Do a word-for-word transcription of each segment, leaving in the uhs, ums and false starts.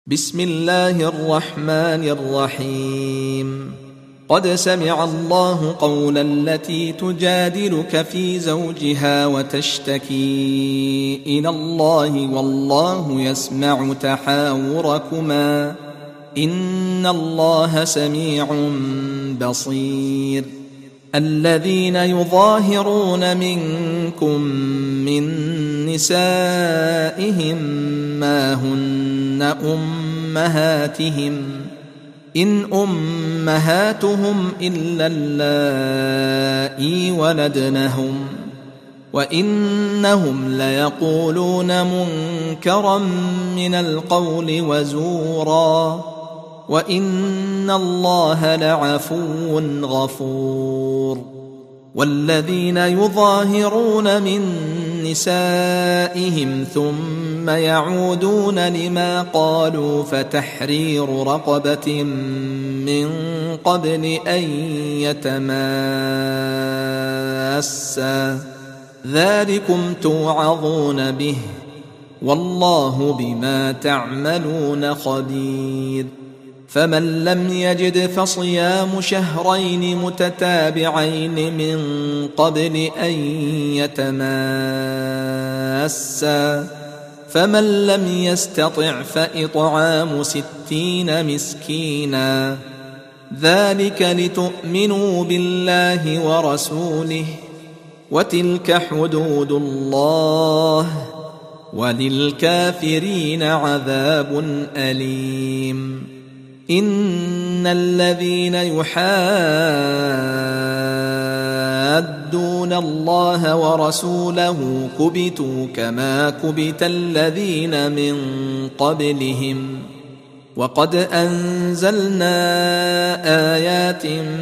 بسم الله الرحمن الرحيم قد سمع الله قول التي تجادلك في زوجها وتشتكي إلى الله والله يسمع تحاوركما إن الله سميع بصير. الذين يظاهرون منكم من نسائهم ما هن أمهاتهم إن أمهاتهم إلا اللائي ولدنهم وإنهم ليقولون منكرا من القول وزورا وإن الله لعفو غفور. والذين يظاهرون من نسائهم ثم يعودون لما قالوا فتحرير رقبة من قبل أن يتماسا ذلكم توعظون به والله بما تعملون خبير. فمن لم يجد فصيام شهرين متتابعين من قبل أن يتماسا فمن لم يستطع فإطعام ستين مسكينا ذلك لتؤمنوا بالله ورسوله وتلك حدود الله وللكافرين عذاب أليم. إن الذين يحادون الله ورسوله كبتوا كما كبت الذين من قبلهم وقد أنزلنا آيات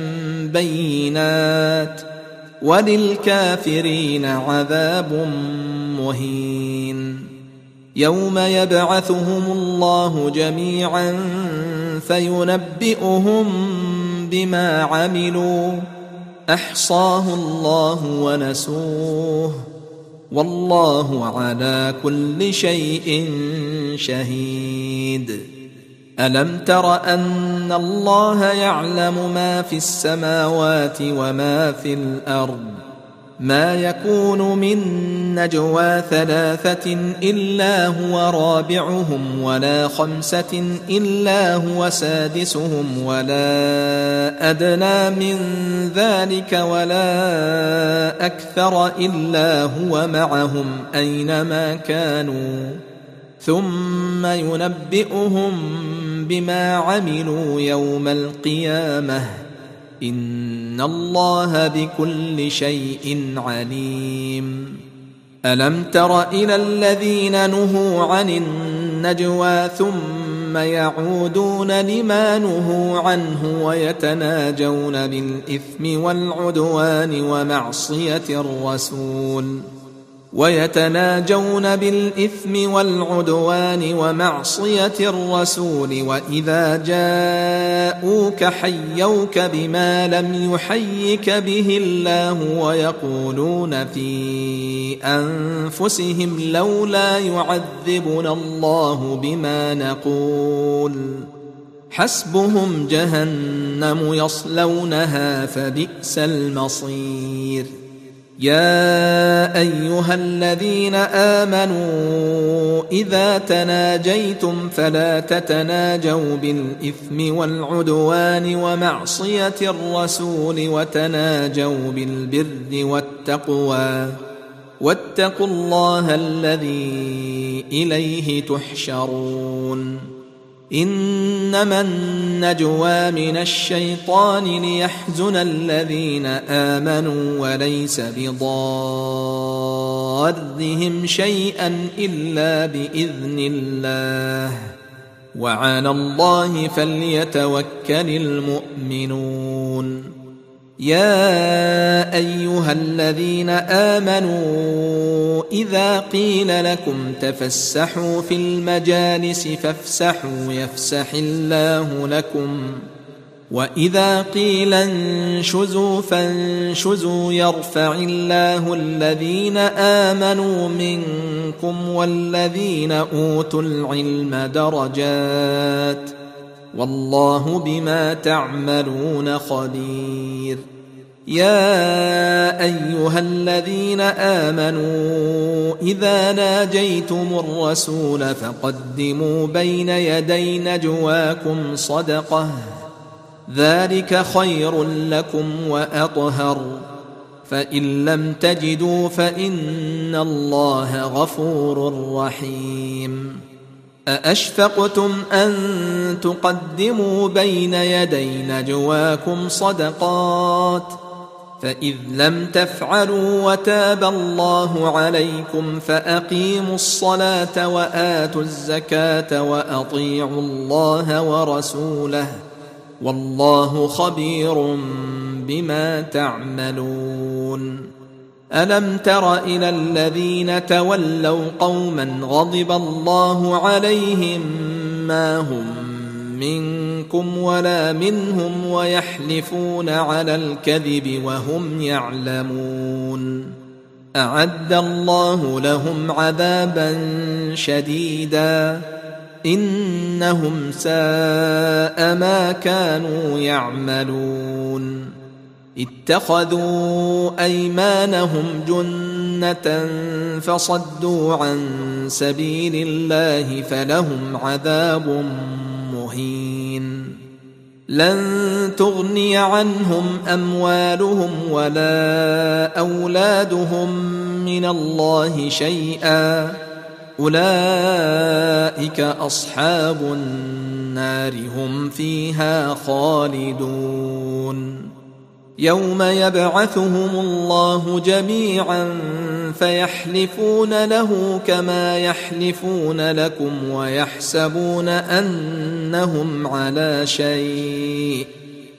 بينات وللكافرين عذاب مهين. يوم يبعثهم الله جميعا فينبئهم بما عملوا أحصاه الله ونسوه والله على كل شيء شهيد. ألم تر أن الله يعلم ما في السماوات وما في الأرض ما يكون من نجوى ثلاثة إلا هو رابعهم ولا خمسة إلا هو سادسهم ولا أدنى من ذلك ولا أكثر إلا هو معهم أينما كانوا ثم ينبئهم بما عملوا يوم القيامة إن الله بكل شيء عليم. ألم تر إلى الذين نهوا عن النجوى ثم يعودون لما نهوا عنه ويتناجون بالإثم والعدوان ومعصية الرسول ويتناجون بالإثم والعدوان ومعصية الرسول وإذا جاءوك حيوك بما لم يحيك به الله ويقولون في أنفسهم لولا يعذبنا الله بما نقول حسبهم جهنم يصلونها فبئس المصير. يا أيها الذين آمنوا إذا تناجيتم فلا تتناجوا بالإثم والعدوان ومعصية الرسول وتناجوا بالبر والتقوى واتقوا الله الذي إليه تحشرون. إنما النجوى من الشيطان ليحزن الذين آمنوا وليس بضارهم شيئا إلا بإذن الله وعلى الله فليتوكل المؤمنون. يا أيها الذين آمنوا إذا قيل لكم تفسحوا في المجالس فافسحوا يفسح الله لكم وإذا قيل انشزوا فانشزوا يرفع الله الذين آمنوا منكم والذين أوتوا العلم درجات والله بما تعملون خبير. يا أيها الذين آمنوا إذا ناجيتم الرسول فقدموا بين يدي نجواكم صدقة ذلك خير لكم وأطهر فإن لم تجدوا فإن الله غفور رحيم. أأشفقتم أن تقدموا بين يدي نجواكم صدقات فإذ لم تفعلوا وتاب الله عليكم فأقيموا الصلاة وآتوا الزكاة وأطيعوا الله ورسوله والله خبير بما تعملون. ألم تر إلى الذين تولوا قوما غضب الله عليهم ما هم منكم ولا منهم ويحلفون على الكذب وهم يعلمون أعد الله لهم عذابا شديدا إنهم ساء ما كانوا يعملون. اتخذوا أيمانهم جنة فصدوا عن سبيل الله فلهم عذاب مهين. لن تغني عنهم أموالهم ولا أولادهم من الله شيئا أولئك أصحاب النار هم فيها خالدون. يوم يبعثهم الله جميعا فيحلفون له كما يحلفون لكم ويحسبون أنهم على شيء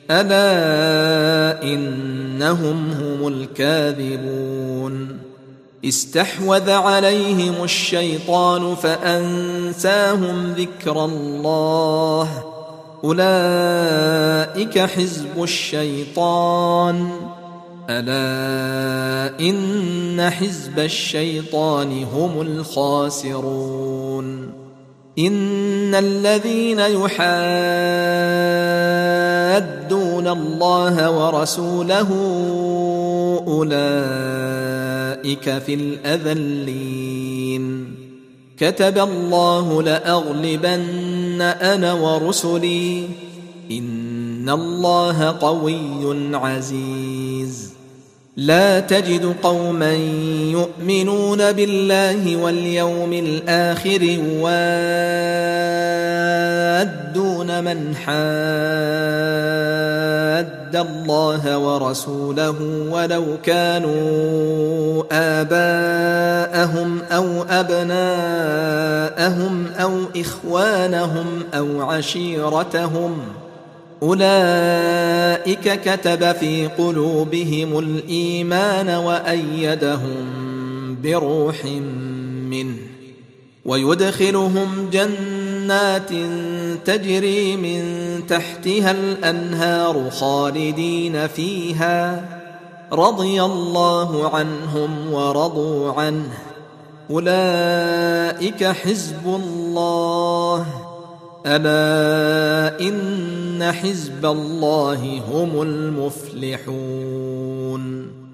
ألا إنهم هم الكاذبون. استحوذ عليهم الشيطان فأنساهم ذكر الله أولئك حزب الشيطان ألا إن حزب الشيطان هم الخاسرون. إن الذين يحادون الله ورسوله أولئك في الأذلين. كتب الله لأغلبن أنا ورسلي إن الله قوي عزيز. لا تجد قوما يؤمنون بالله واليوم الآخر يوادون من حاد الله ورسوله ولو كانوا آباءهم أو أبناءهم أو إخوانهم أو عشيرتهم أولئك كتب في قلوبهم الإيمان وأيدهم بروح منه ويدخلهم جنات تجري من تحتها الأنهار خالدين فيها رضي الله عنهم ورضوا عنه أولئك حزب الله ألا إن حزب الله هم المفلحون.